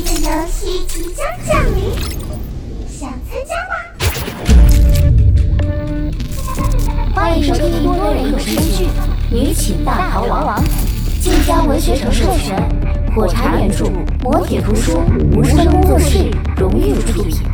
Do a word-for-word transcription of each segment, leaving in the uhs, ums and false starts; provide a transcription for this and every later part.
的游戏即将降临，想参加吗？ 欢迎收听多人有声剧《女寝大逃亡》，晋江文学城授权，火柴原著，磨铁图书，无声工作室荣誉出品。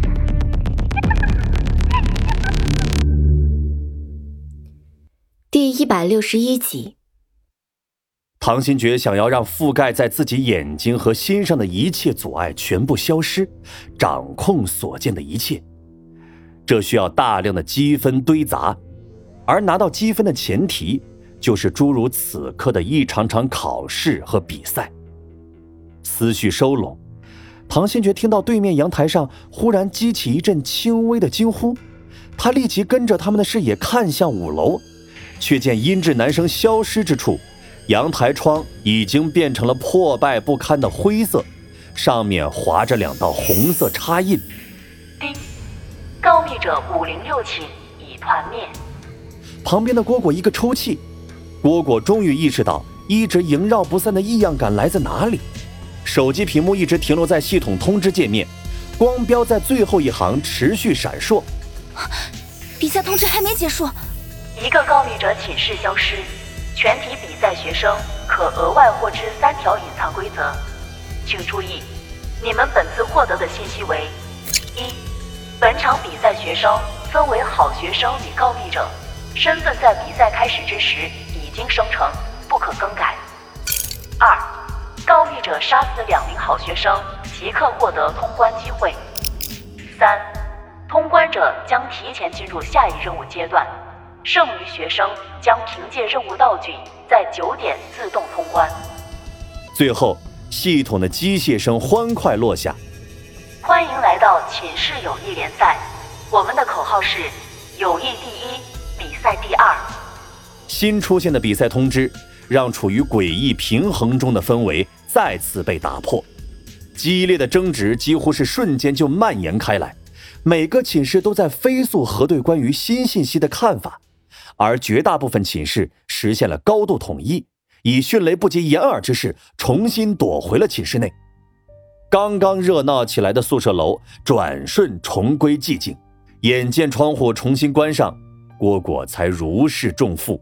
第一百六十一集。 唐新觉想要让覆盖在自己眼睛和心上的一切阻碍全部消失，掌控所见的一切。这需要大量的积分堆砸，而拿到积分的前提就是诸如此刻的一场场考试和比赛。思绪收拢，唐新觉听到对面阳台上忽然激起一阵轻微的惊呼，他立即跟着他们的视野看向五楼，却见阴质男生消失之处，阳台窗已经变成了破败不堪的灰色，上面划着两道红色插印。 丁，告密者五零六寝已团灭。 旁边的蝈蝈一个抽泣，蝈蝈终于意识到一直萦绕不散的异样感来自哪里。手机屏幕一直停留在系统通知界面，光标在最后一行持续闪烁。 比赛通知还没结束， 一个告密者寝室消失，全体比赛学生可额外获知三条隐藏规则，请注意，你们本次获得的信息为：一，本场比赛学生分为好学生与告密者，身份在比赛开始之时已经生成，不可更改。二，告密者杀死两名好学生，即刻获得通关机会。三，通关者将提前进入下一任务阶段，剩余学生将凭借任务道具在九点自动通关。 最后，系统的机械声欢快落下。 欢迎来到寝室友谊联赛，我们的口号是友谊第一，比赛第二。 新出现的比赛通知让处于诡异平衡中的氛围再次被打破，激烈的争执几乎是瞬间就蔓延开来，每个寝室都在飞速核对关于新信息的看法，而绝大部分寝室实现了高度统一，以迅雷不及掩耳之势重新躲回了寝室内。刚刚热闹起来的宿舍楼转瞬重归寂静，眼见窗户重新关上，蝈蝈才如释重负。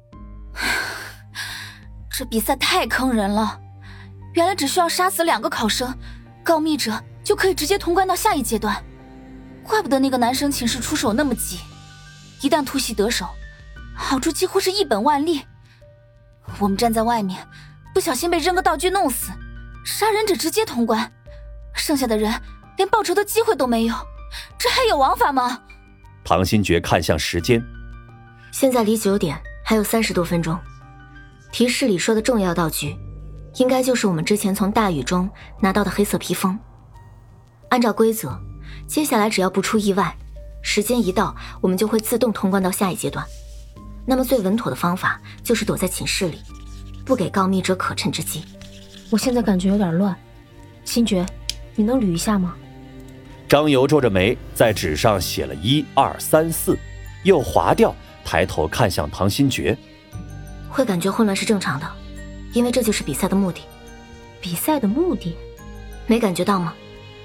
这比赛太坑人了，原来只需要杀死两个考生，告密者就可以直接通关到下一阶段，怪不得那个男生寝室出手那么急，一旦突袭得手，好处几乎是一本万利。我们站在外面，不小心被扔个道具弄死，杀人者直接通关，剩下的人连报仇的机会都没有，这还有王法吗？ 唐新觉看向时间， 现在离九点还有三十多分钟，提示里说的重要道具应该就是我们之前从大雨中拿到的黑色披风。按照规则，接下来只要不出意外，时间一到我们就会自动通关到下一阶段。那么最稳妥的方法就是躲在寝室里，不给告密者可乘之机。 我现在感觉有点乱，新觉，你能捋一下吗？ 张游皱着眉在纸上写了一二三四，又划掉，抬头看向唐新觉。 会感觉混乱是正常的，因为这就是比赛的目的。 比赛的目的？ 没感觉到吗？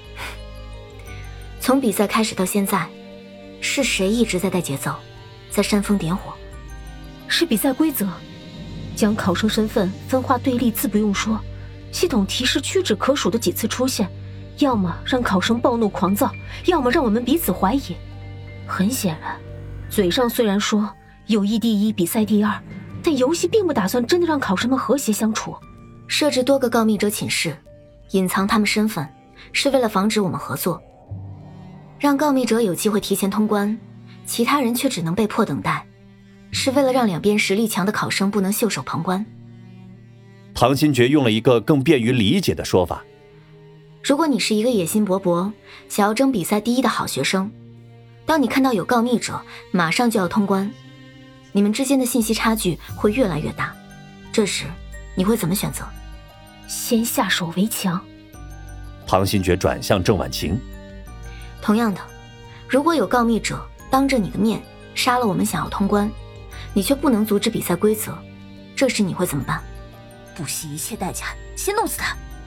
从比赛开始到现在，是谁一直在带节奏，在煽风点火？ 是比赛规则，将考生身份分化对立自不用说，系统提示屈指可数的几次出现，要么让考生暴怒狂躁，要么让我们彼此怀疑。很显然，嘴上虽然说友谊第一，比赛第二，但游戏并不打算真的让考生们和谐相处。 设置多个告密者寝室，隐藏他们身份，是为了防止我们合作，让告密者有机会提前通关，其他人却只能被迫等待，是为了让两边实力强的考生不能袖手旁观。 唐新觉用了一个更便于理解的说法。 如果你是一个野心勃勃想要争比赛第一的好学生，当你看到有告密者马上就要通关，你们之间的信息差距会越来越大，这时你会怎么选择？ 先下手为强。 唐新觉转向郑婉晴。 同样的，如果有告密者当着你的面杀了我们想要通关，你却不能阻止比赛规则，这时你会怎么办？ 不惜一切代价先弄死他。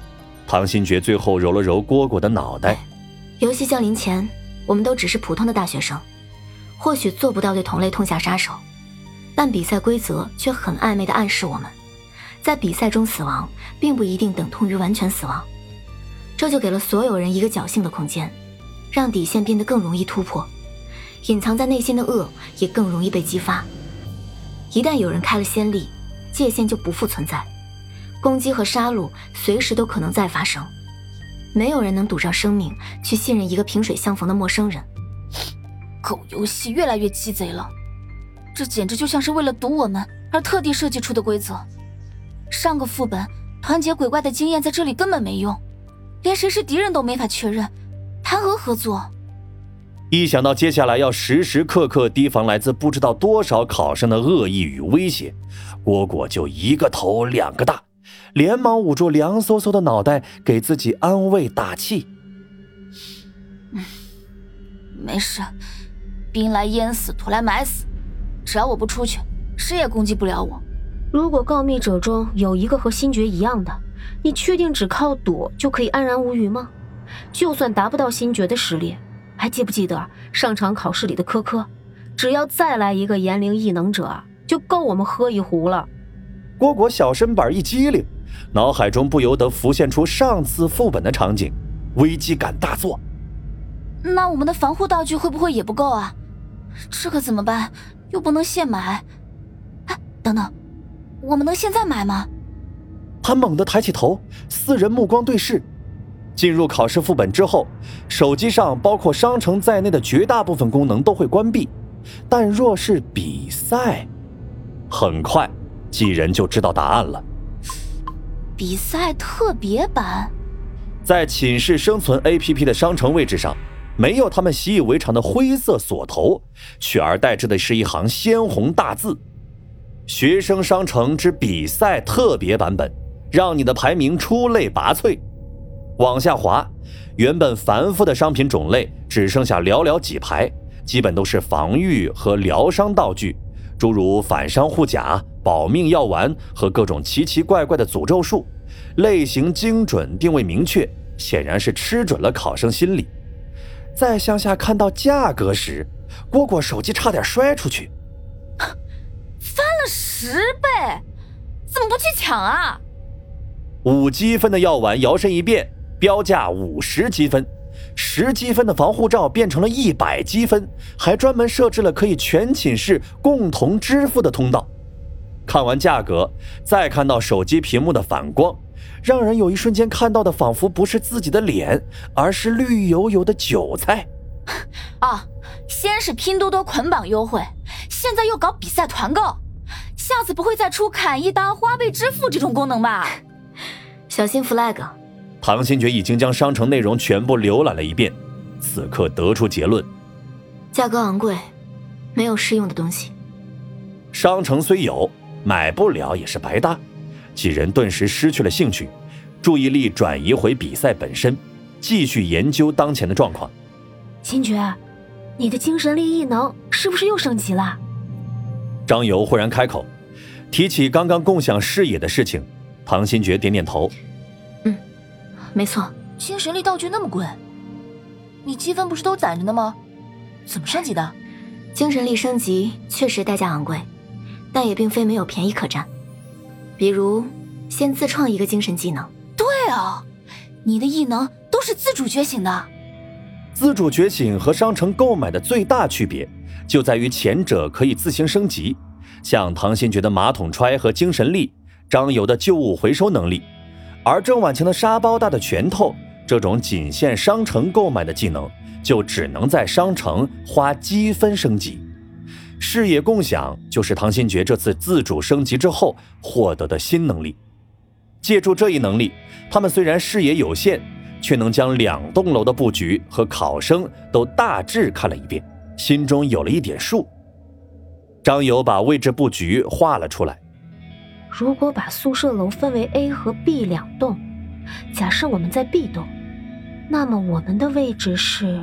唐新觉最后揉了揉蝈蝈的脑袋。 游戏降临前，我们都只是普通的大学生，或许做不到对同类痛下杀手，但比赛规则却很暧昧地暗示我们，在比赛中死亡并不一定等同于完全死亡。这就给了所有人一个侥幸的空间，让底线变得更容易突破，隐藏在内心的恶也更容易被激发。一旦有人开了先例，界限就不复存在，攻击和杀戮随时都可能再发生。没有人能赌上生命去信任一个萍水相逢的陌生人。 狗游戏越来越鸡贼了，这简直就像是为了堵我们而特地设计出的规则。上个副本团结鬼怪的经验在这里根本没用，连谁是敌人都没法确认，谈何合作？ 一想到接下来要时时刻刻提防来自不知道多少考生的恶意与威胁，蝈蝈就一个头两个大，连忙捂住凉飕飕的脑袋，给自己安慰打气。 嗯，没事，兵来淹死，土来埋死，只要我不出去，谁也攻击不了我。 如果告密者中有一个和星爵一样的，你确定只靠躲就可以安然无虞吗？就算达不到星爵的实力，还记不记得上场考试里的科科？只要再来一个炎灵异能者，就够我们喝一壶了。 蝈蝈小身板一激灵，脑海中不由得浮现出上次副本的场景，危机感大作。 那我们的防护道具会不会也不够啊？这可怎么办？又不能现买。哎，等等，我们能现在买吗？ 他猛地抬起头，四人目光对视。进入考试副本之后，手机上包括商城在内的绝大部分功能都会关闭，但若是比赛，很快几人就知道答案了。 比赛特别版， 在寝室生存 A P P 的商城位置上，没有他们习以为常的灰色锁头，取而代之的是一行鲜红大字：学生商城之比赛特别版本，让你的排名出类拔萃。往下滑，原本繁复的商品种类只剩下寥寥几排，基本都是防御和疗伤道具，诸如反伤护甲、保命药丸和各种奇奇怪怪的诅咒术，类型精准，定位明确，显然是吃准了考生心理。再向下看到价格时，蝈蝈手机差点摔出去。 翻了十倍，怎么不去抢啊？ 五积分的药丸摇身一变，标价五十积分，十积分的防护罩变成了一百积分，还专门设置了可以全寝室共同支付的通道。看完价格，再看到手机屏幕的反光，让人有一瞬间看到的仿佛不是自己的脸，而是绿油油的韭菜。 啊，先是拼多多捆绑优惠，现在又搞比赛团购，下次不会再出砍一刀花呗支付这种功能吧？ 小心 flag。 唐新觉已经将商城内容全部浏览了一遍，此刻得出结论： 价格昂贵，没有适用的东西。 商城虽有，买不了也是白搭。几人顿时失去了兴趣，注意力转移回比赛本身，继续研究当前的状况。 星爵，你的精神力异能是不是又升级了？ 张游忽然开口，提起刚刚共享视野的事情。唐新觉点点头， 嗯，没错。 精神力道具那么贵，你积分不是都攒着呢吗？怎么升级的？ 精神力升级确实代价昂贵，但也并非没有便宜可占。比如先自创一个精神技能。 对啊，你的异能都是自主觉醒的。 自主觉醒和商城购买的最大区别就在于前者可以自行升级，像唐新觉的马桶揣和精神力，张游的旧物回收能力，而郑婉晴的沙包大的拳头，这种仅限商城购买的技能就只能在商城花积分升级。视野共享就是唐新觉这次自主升级之后获得的新能力。借助这一能力，他们虽然视野有限，却能将两栋楼的布局和考生都大致看了一遍，心中有了一点数。张游把位置布局画了出来。 如果把宿舍楼分为 A 和 B 两栋，假设我们在 B 栋，那么我们的位置是……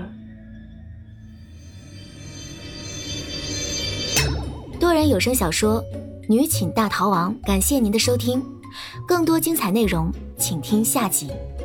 多人有声小说《女寝大逃亡》，感谢您的收听，更多精彩内容请听下集。